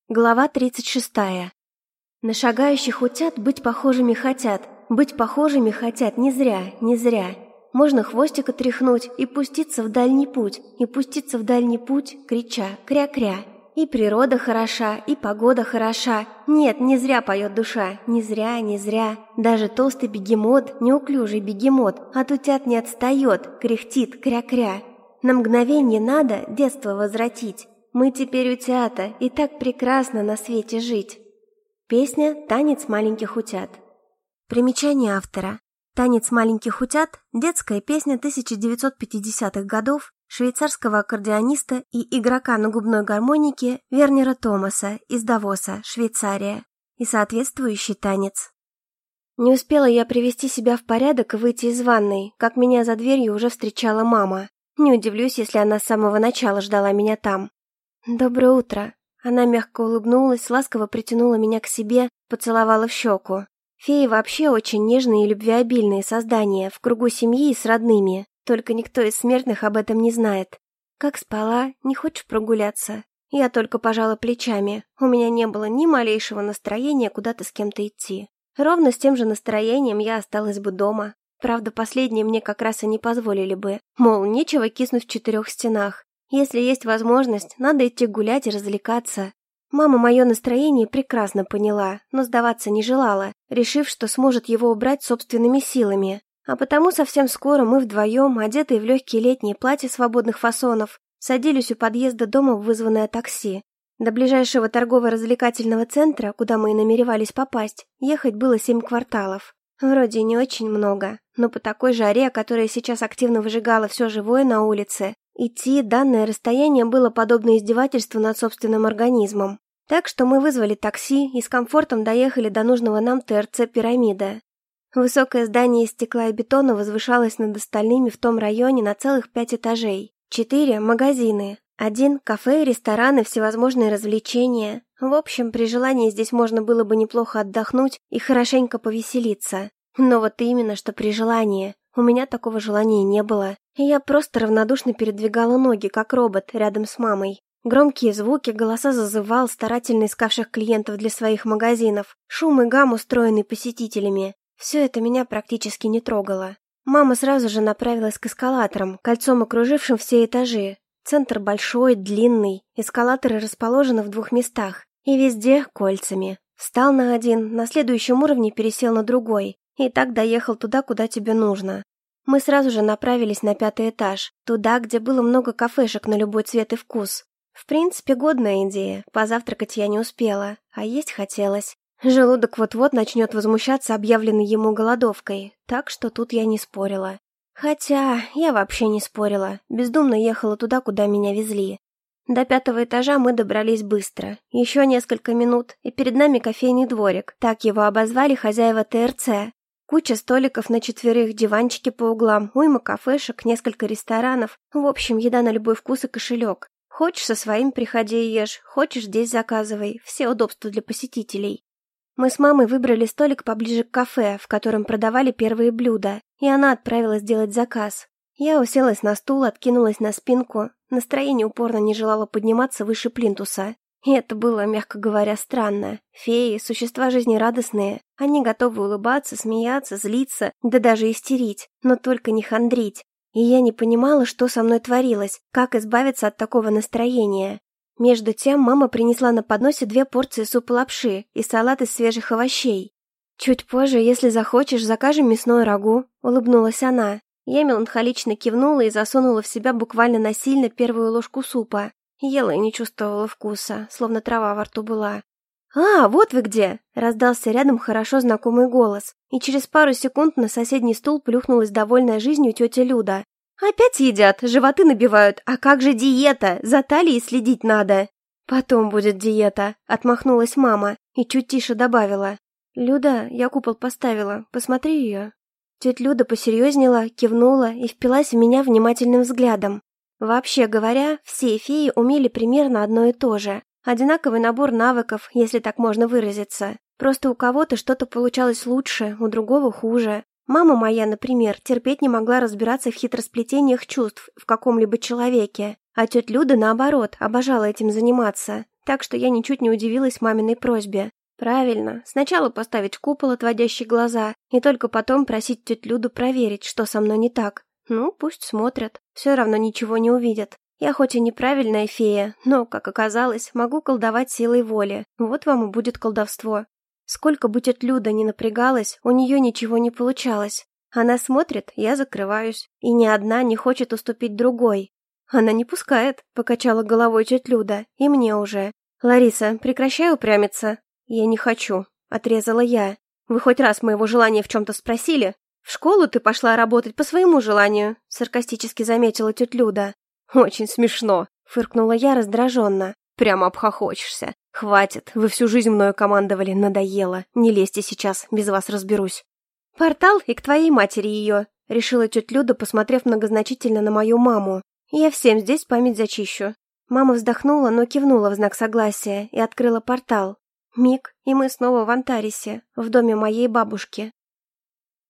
Глава 36. На шагающих утят быть похожими хотят. Быть похожими хотят не зря, не зря. Можно хвостик отряхнуть и пуститься в дальний путь, крича «кря-кря». И природа хороша, и погода хороша. Нет, не зря поет душа, не зря, не зря. Даже толстый бегемот, неуклюжий бегемот, от утят не отстает, кряхтит кря-кря. На мгновение надо детство возвратить. Мы теперь утята, и так прекрасно на свете жить. Песня «Танец маленьких утят». Примечание автора. «Танец маленьких утят» – детская песня 1950-х годов швейцарского аккордеониста и игрока на губной гармонике Вернера Томаса из Давоса, Швейцария, и соответствующий танец. Не успела я привести себя в порядок и выйти из ванной, как меня за дверью уже встречала мама. Не удивлюсь, если она с самого начала ждала меня там. «Доброе утро!» Она мягко улыбнулась, ласково притянула меня к себе, поцеловала в щеку. Феи вообще очень нежные и любвеобильные создания, в кругу семьи и с родными. Только никто из смертных об этом не знает. «Как спала? Не хочешь прогуляться?» Я только пожала плечами. У меня не было ни малейшего настроения куда-то с кем-то идти. Ровно с тем же настроением я осталась бы дома. Правда, последнее мне как раз и не позволили бы. Мол, нечего киснуть в четырех стенах. Если есть возможность, надо идти гулять и развлекаться. Мама мое настроение прекрасно поняла, но сдаваться не желала, решив, что сможет его убрать собственными силами. А потому совсем скоро мы вдвоем, одетые в легкие летние платья свободных фасонов, садились у подъезда дома в вызванное такси. До ближайшего торгово-развлекательного центра, куда мы и намеревались попасть, ехать было 7 кварталов. Вроде не очень много, но по такой жаре, которая сейчас активно выжигала все живое на улице, идти данное расстояние было подобно издевательству над собственным организмом. Так что мы вызвали такси и с комфортом доехали до нужного нам ТРЦ «Пирамида». Высокое здание из стекла и бетона возвышалось над остальными в том районе на целых 5 этажей. 4 магазины, 1 кафе и рестораны, всевозможные развлечения. В общем, при желании здесь можно было бы неплохо отдохнуть и хорошенько повеселиться. Но вот именно, что при желании. У меня такого желания не было. Я просто равнодушно передвигала ноги, как робот, рядом с мамой. Громкие звуки, голоса зазывал, старательно искавших клиентов для своих магазинов, шум и гам, устроенный посетителями. Все это меня практически не трогало. Мама сразу же направилась к эскалаторам, кольцом окружившим все этажи. Центр большой, длинный, эскалаторы расположены в 2 местах, и везде кольцами. Встал на один, на следующем уровне пересел на другой, и так доехал туда, куда тебе нужно. Мы сразу же направились на 5-й этаж, туда, где было много кафешек на любой цвет и вкус. В принципе, годная идея, позавтракать я не успела, а есть хотелось. Желудок вот-вот начнет возмущаться объявленной ему голодовкой, так что тут я не спорила. Хотя я вообще не спорила, бездумно ехала туда, куда меня везли. До 5-го этажа мы добрались быстро. Еще несколько минут, и перед нами кофейный дворик, так его обозвали хозяева ТРЦ. Куча столиков на 4, диванчики по углам, уйма кафешек, несколько ресторанов. В общем, еда на любой вкус и кошелек. Хочешь, со своим приходи и ешь, хочешь, здесь заказывай. Все удобства для посетителей. Мы с мамой выбрали столик поближе к кафе, в котором продавали первые блюда, и она отправилась делать заказ. Я уселась на стул, откинулась на спинку. Настроение упорно не желало подниматься выше плинтуса. И это было, мягко говоря, странно. Феи – существа жизнерадостные. Они готовы улыбаться, смеяться, злиться, да даже истерить, но только не хандрить. И я не понимала, что со мной творилось, как избавиться от такого настроения. Между тем мама принесла на подносе 2 порции супа лапши и салат из свежих овощей. «Чуть позже, если захочешь, закажем мясное рагу», – улыбнулась она. Я меланхолично кивнула и засунула в себя буквально насильно первую ложку супа. Ела и не чувствовала вкуса, словно трава во рту была. «А, вот вы где!» – раздался рядом хорошо знакомый голос, и через пару секунд на соседний стул плюхнулась довольная жизнью тетя Люда. «Опять едят, животы набивают, а как же диета? За талией следить надо!» «Потом будет диета», – отмахнулась мама и чуть тише добавила. «Люда, я купол поставила, посмотри ее». Тетя Люда посерьезнела, кивнула и впилась в меня внимательным взглядом. Вообще говоря, все феи умели примерно одно и то же. Одинаковый набор навыков, если так можно выразиться. Просто у кого-то что-то получалось лучше, у другого хуже. Мама моя, например, терпеть не могла разбираться в хитросплетениях чувств в каком-либо человеке, а тетя Люда, наоборот, обожала этим заниматься. Так что я ничуть не удивилась маминой просьбе. Правильно, сначала поставить купол, отводящий глаза, и только потом просить тетю Люду проверить, что со мной не так. Ну, пусть смотрят, все равно ничего не увидят. Я хоть и неправильная фея, но, как оказалось, могу колдовать силой воли. Вот вам и будет колдовство. Сколько бы тетя Люда ни напрягалась, у нее ничего не получалось. Она смотрит, я закрываюсь, и ни одна не хочет уступить другой. Она не пускает, покачала головой тетя Люда, и мне уже. Лариса, прекращай упрямиться. Я не хочу, отрезала я. Вы хоть раз моего желания в чем-то спросили? В школу ты пошла работать по своему желанию, саркастически заметила тетя Люда. Очень смешно, фыркнула я раздраженно. Прямо обхохочешься. Хватит, вы всю жизнь мною командовали, надоело. Не лезьте сейчас, без вас разберусь. Портал и к твоей матери ее, решила тетя Люда, посмотрев многозначительно на мою маму. Я всем здесь память зачищу. Мама вздохнула, но кивнула в знак согласия и открыла портал. Миг, и мы снова в Антарисе, в доме моей бабушки.